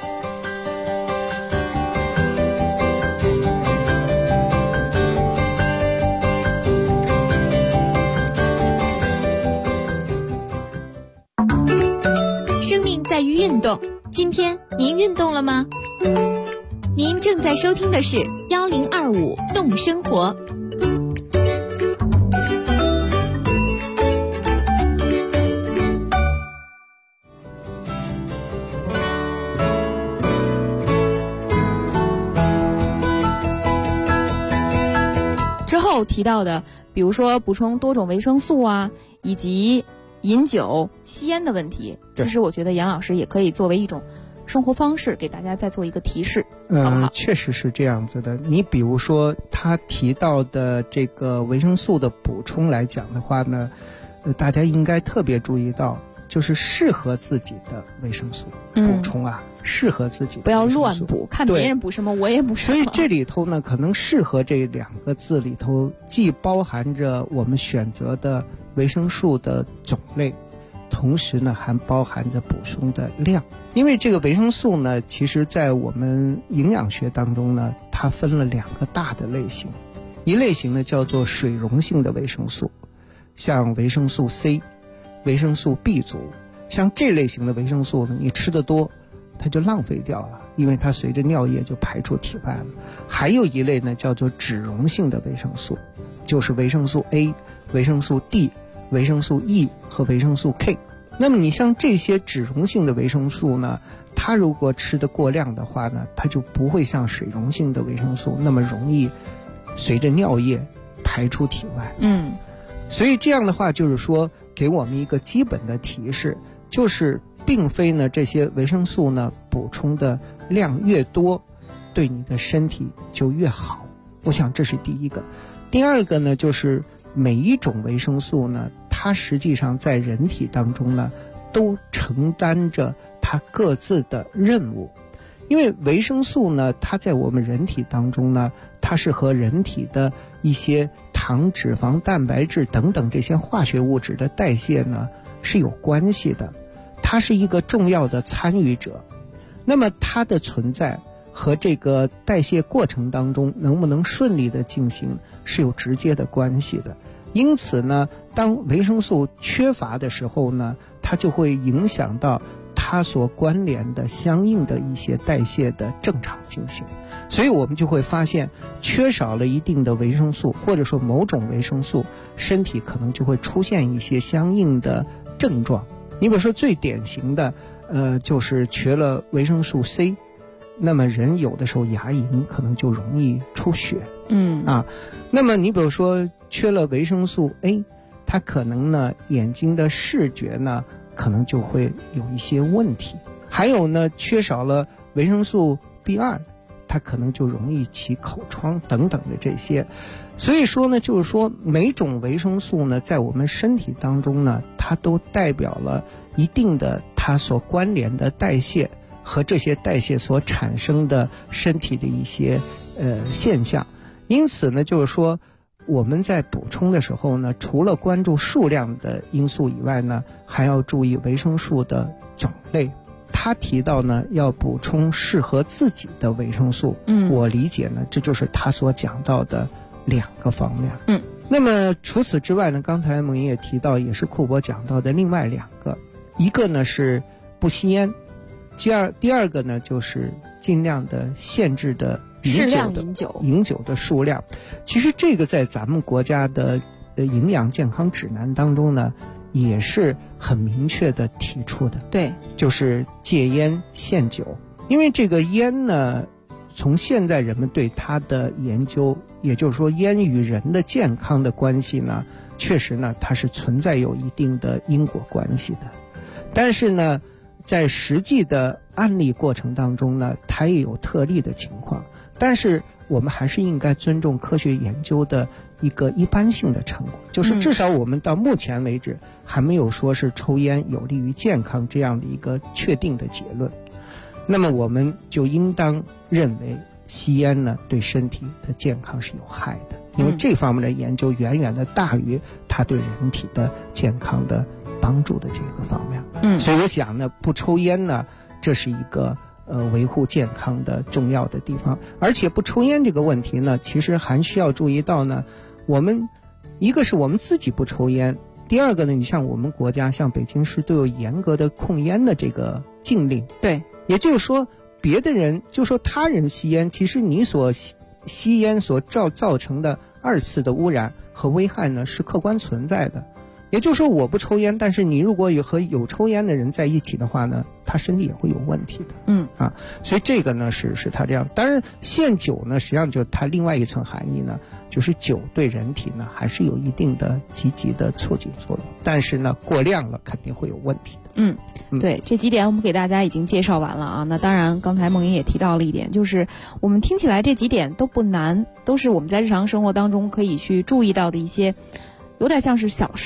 在于运动，今天您运动了吗？您正在收听的是1025动生活。 之后提到的，比如说补充多种维生素啊，以及饮酒、吸烟的问题，其实我觉得杨老师也可以作为一种生活方式给大家再做一个提示，好不好？ 确实是这样子的。你比如说他提到的这个维生素的补充来讲的话呢，大家应该特别注意到， 就是适合自己的维生素补充啊，适合自己的不要乱补，看别人补什么我也补什么。 所以这里头呢，可能适合这2个字里头既包含着我们选择的维生素的种类，同时呢还包含着补充的量。因为这个维生素呢，其实在我们营养学当中呢，它分了2个大的类型。一类型呢叫做水溶性的维生素，像维生素 C、维生素 B 族，像这类型的维生素呢，你吃得多它就浪费掉了，因为它随着尿液就排出体外了。还有一类呢叫做脂溶性的维生素，就是维生素 A、维生素 D、维生素 E 和维生素 K。 那么你像这些脂溶性的维生素呢，它如果吃得过量的话呢，它就不会像水溶性的维生素那么容易随着尿液排出体外。所以这样的话就是说给我们一个基本的提示，就是并非呢这些维生素呢补充的量越多对你的身体就越好，我想这是第一个。第二个呢，就是每一种维生素呢，它实际上在人体当中呢都承担着它各自的任务。因为维生素呢，它在我们人体当中呢，它是和人体的一些糖、脂肪、蛋白质等等这些化学物质的代谢呢是有关系的，它是一个重要的参与者。那么它的存在和这个代谢过程当中能不能顺利的进行是有直接的关系的。因此呢，当维生素缺乏的时候呢，它就会影响到它所关联的相应的一些代谢的正常进行。所以我们就会发现，缺少了一定的维生素，或者说某种维生素，身体可能就会出现一些相应的症状。你比如说最典型的就是缺了维生素 C， 那么人有的时候牙龈可能就容易出血。那么你比如说缺了维生素 A， 它可能呢眼睛的视觉呢可能就会有一些问题。还有呢，缺少了维生素 B2， 它可能就容易起口疮等等的这些。所以说呢，就是说每种维生素呢，在我们身体当中呢，它都代表了一定的它所关联的代谢和这些代谢所产生的身体的一些现象。因此呢，就是说我们在补充的时候呢，除了关注数量的因素以外呢，还要注意维生素的种类。他提到呢，要补充适合自己的维生素。我理解呢，这就是他所讲到的2个方面。那么除此之外呢，刚才蒙也提到，也是库珀讲到的另外2个，一个呢是不吸烟，第二个呢就是尽量的限制的饮酒的数量。其实这个在咱们国家的营养健康指南当中呢，也是很明确的提出的。对，就是戒烟限酒。因为这个烟呢，从现在人们对它的研究，也就是说烟与人的健康的关系呢，确实呢它是存在有一定的因果关系的。但是呢，在实际的案例过程当中呢，它也有特例的情况。但是我们还是应该尊重科学研究的一个一般性的成果，就是至少我们到目前为止还没有说是抽烟有利于健康这样的一个确定的结论。那么我们就应当认为吸烟呢对身体的健康是有害的，因为这方面的研究远远的大于它对人体的健康的帮助的这个方面。所以我想呢，不抽烟呢，这是一个维护健康的重要的地方。而且不抽烟这个问题呢，其实还需要注意到呢，我们一个是我们自己不抽烟，第二个呢，你像我们国家像北京市都有严格的控烟的这个禁令。对，也就是说别的人就说他人吸烟，其实你所吸烟所造成的2次的污染和危害呢是客观存在的。也就是说我不抽烟，但是你如果和有抽烟的人在一起的话呢，他身体也会有问题的。所以这个呢是他这样。当然限酒呢，实际上就是它另外一层含义呢，就是酒对人体呢还是有一定的积极的促进作用，但是呢过量了肯定会有问题的。 对，这几点我们给大家已经介绍完了啊。那当然刚才梦莹也提到了一点，就是我们听起来这几点都不难，都是我们在日常生活当中可以去注意到的一些有点像是小事，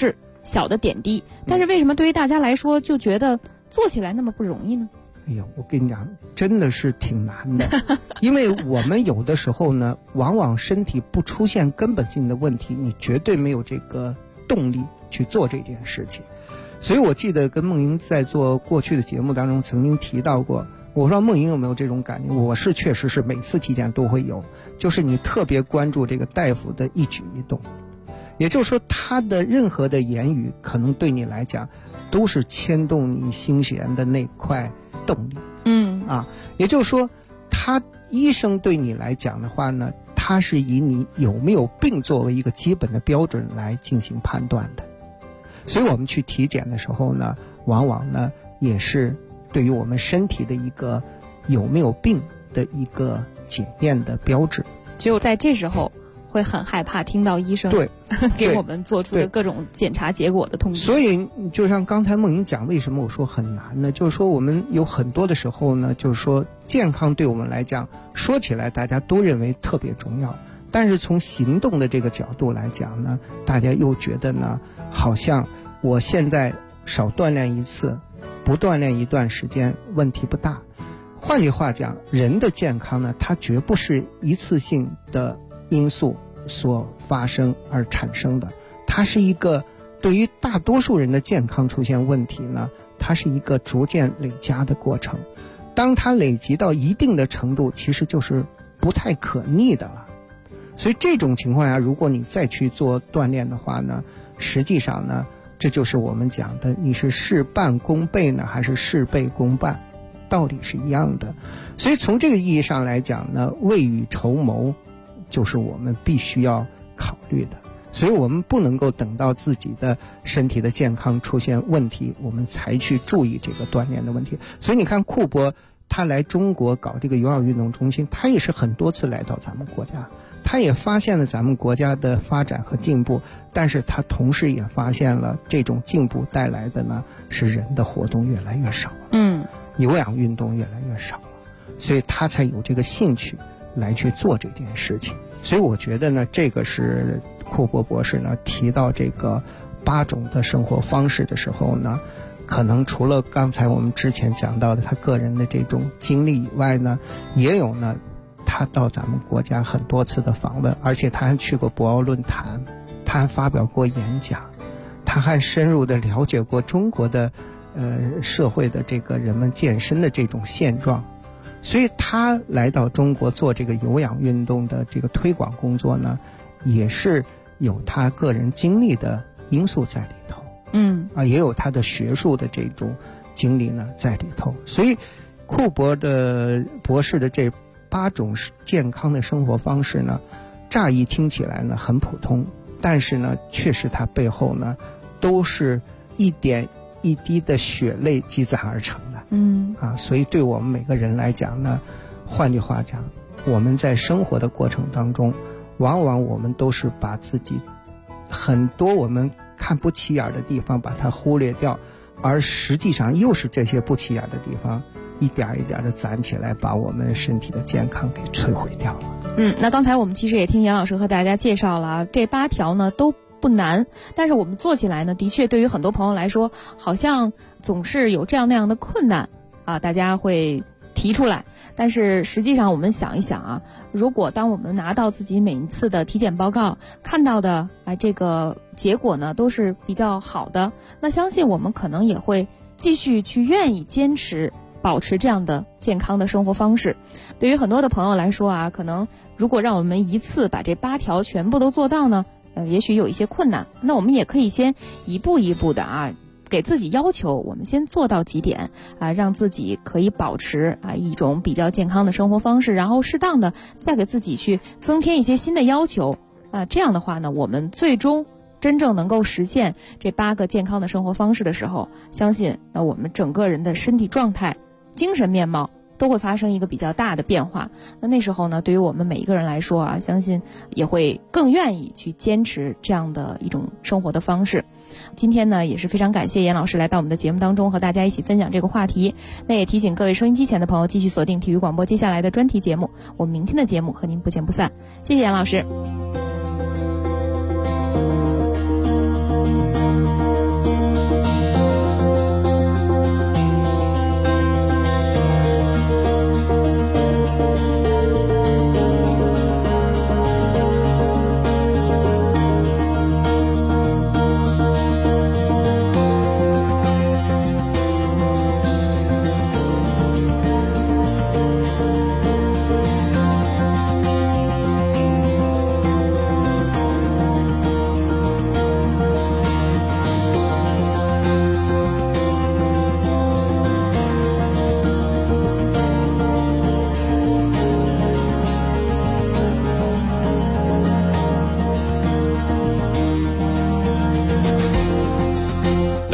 小的点滴，但是为什么对于大家来说就觉得做起来那么不容易呢？ 哎呦，我跟你讲，真的是挺难的，因为我们有的时候呢，往往身体不出现根本性的问题，你绝对没有这个动力去做这件事情。所以我记得跟梦莹在做过去的节目当中曾经提到过，我不知道梦莹有没有这种感觉，我是确实是每次体检都会有，就是你特别关注这个大夫的一举一动，也就是说他的任何的言语可能对你来讲都是牵动你心弦的那块动力。也就是说他医生对你来讲的话呢，他是以你有没有病作为一个基本的标准来进行判断的。所以我们去体检的时候呢，往往呢也是对于我们身体的一个有没有病的一个检验的标志。 只有在这时候会很害怕听到医生对给我们做出的各种检查结果的通知。 所以就像刚才梦莹讲，为什么我说很难呢？就是说我们有很多的时候呢，就是说健康对我们来讲说起来大家都认为特别重要，但是从行动的这个角度来讲呢，大家又觉得呢好像我现在少锻炼一次，不锻炼一段时间问题不大。换句话讲，人的健康呢，它绝不是一次性的因素所发生而产生的，它是一个对于大多数人的健康出现问题呢，它是一个逐渐累加的过程。当它累积到一定的程度，其实就是不太可逆的了。所以这种情况下，如果你再去做锻炼的话呢，实际上呢，这就是我们讲的，你是事半功倍呢，还是事倍功半，道理是一样的。所以从这个意义上来讲呢，未雨绸缪就是我们必须要考虑的。所以我们不能够等到自己的身体的健康出现问题，我们才去注意这个锻炼的问题。所以你看库珀他来中国搞这个有氧运动中心，他也是很多次来到咱们国家，他也发现了咱们国家的发展和进步，但是他同时也发现了这种进步带来的呢是人的活动越来越少了，有氧运动越来越少了，所以他才有这个兴趣来去做这件事情。所以我觉得呢，这个是库珀博士呢提到这个8种的生活方式的时候呢，可能除了刚才我们之前讲到的他个人的这种经历以外呢，也有呢他到咱们国家很多次的访问，而且他还去过博鳌论坛，他还发表过演讲，他还深入的了解过中国的社会的这个人们健身的这种现状。所以他来到中国做这个有氧运动的这个推广工作呢，也是有他个人经历的因素在里头，也有他的学术的这种经历呢在里头。所以库珀的博士的这8种健康的生活方式呢，乍一听起来呢很普通，但是呢确实它背后呢都是一点一滴的血泪积攒而成的。所以对我们每个人来讲呢，换句话讲，我们在生活的过程当中，往往我们都是把自己很多我们看不起眼的地方把它忽略掉，而实际上又是这些不起眼的地方一点一点的攒起来，把我们身体的健康给摧毁掉了。 那刚才我们其实也听杨老师和大家介绍了这8条呢都不难，但是我们做起来呢，的确对于很多朋友来说，好像总是有这样那样的困难大家会提出来。但是实际上我们想一想如果当我们拿到自己每一次的体检报告看到的这个结果呢都是比较好的，那相信我们可能也会继续去愿意坚持保持这样的健康的生活方式。对于很多的朋友来说可能如果让我们一次把这8条全部都做到呢，也许有一些困难。那我们也可以先一步一步的给自己要求，我们先做到几点让自己可以保持一种比较健康的生活方式，然后适当的再给自己去增添一些新的要求这样的话呢，我们最终真正能够实现这8个健康的生活方式的时候，相信我们整个人的身体状态、精神面貌都会发生一个比较大的变化。那时候呢，对于我们每一个人来说相信也会更愿意去坚持这样的一种生活的方式。今天呢，也是非常感谢严老师来到我们的节目当中，和大家一起分享这个话题。那也提醒各位收音机前的朋友继续锁定体育广播接下来的专题节目，我们明天的节目和您不见不散。谢谢严老师。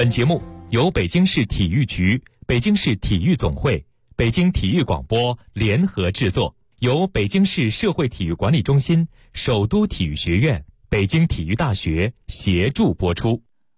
本节目由北京市体育局、北京市体育总会、北京体育广播联合制作，由北京市社会体育管理中心、首都体育学院、北京体育大学协助播出。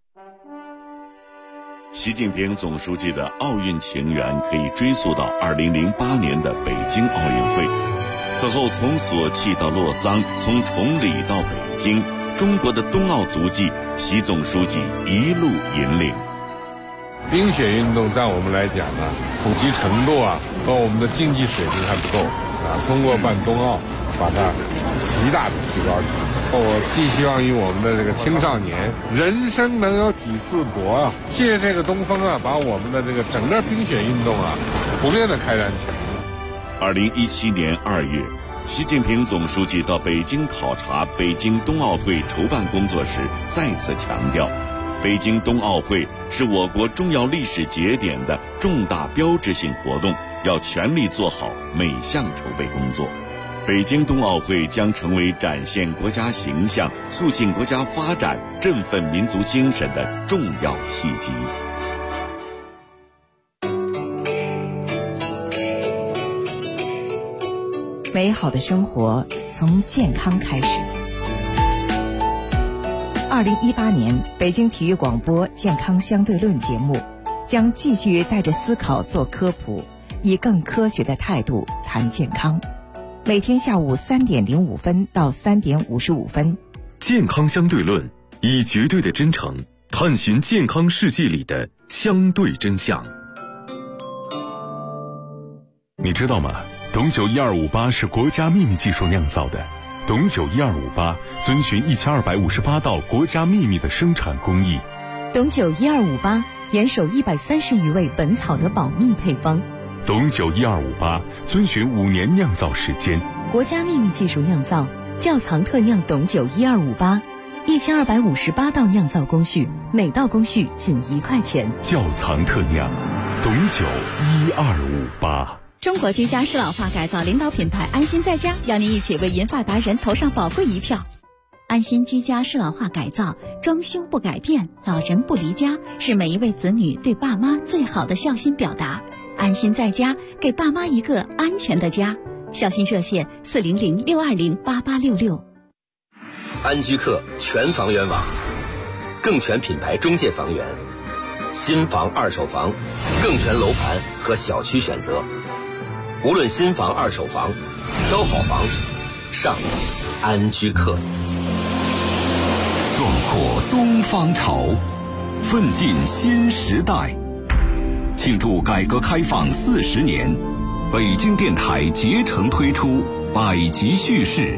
习近平总书记的奥运情缘可以追溯到2008年的北京奥运会。此后从索契到洛桑，从崇礼到北京，中国的冬奥足迹，习总书记一路引领。 冰雪运动在我们来讲呢，普及程度和我们的竞技水平还不够通过办冬奥，把它极大的提高起来。我寄希望于我们的这个青少年，人生能有几次搏借这个东风把我们的这个整个冰雪运动普遍的开展起来。 2017年2月，习近平总书记到北京考察北京冬奥会筹办工作时，再次强调，北京冬奥会是我国重要历史节点的重大标志性活动，要全力做好每项筹备工作。北京冬奥会将成为展现国家形象、促进国家发展、振奋民族精神的重要契机。 美好的生活从健康开始。2018年北京体育广播健康相对论节目将继续带着思考做科普，以更科学的态度谈健康。每天下午3点05分到3点55分。 健康相对论，以绝对的真诚探寻健康世界里的相对真相。 你知道吗？董酒1258是国家秘密技术酿造的。董酒1258遵循1258道国家秘密的生产工艺。 董酒1258严守130余位本草的保密配方。 董酒1258遵循5年酿造时间， 国家秘密技术酿造，窖藏特酿董酒1258，1258道酿造工序，每道工序仅1块钱。 窖藏特酿，董酒1258。 中国居家适老化改造领导品牌安心在家，邀您一起为银发达人投上宝贵一票。安心居家适老化改造，装修不改变，老人不离家，是每一位子女对爸妈最好的孝心表达。安心在家，给爸妈一个安全的家。孝心热线400-620-8866。 安居客全房源网，更全品牌中介房源，新房二手房，更全楼盘和小区选择。无论新房二手房，挑好房上安居客。 壮阔东方潮，奋进新时代。庆祝改革开放40年，北京电台竭诚推出百集叙事，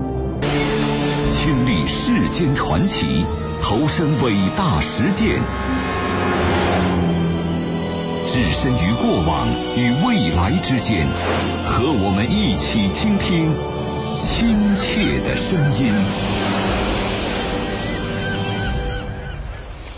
亲历世间传奇，投身伟大实践，置身于过往与未来之间，和我们一起倾听亲切的声音。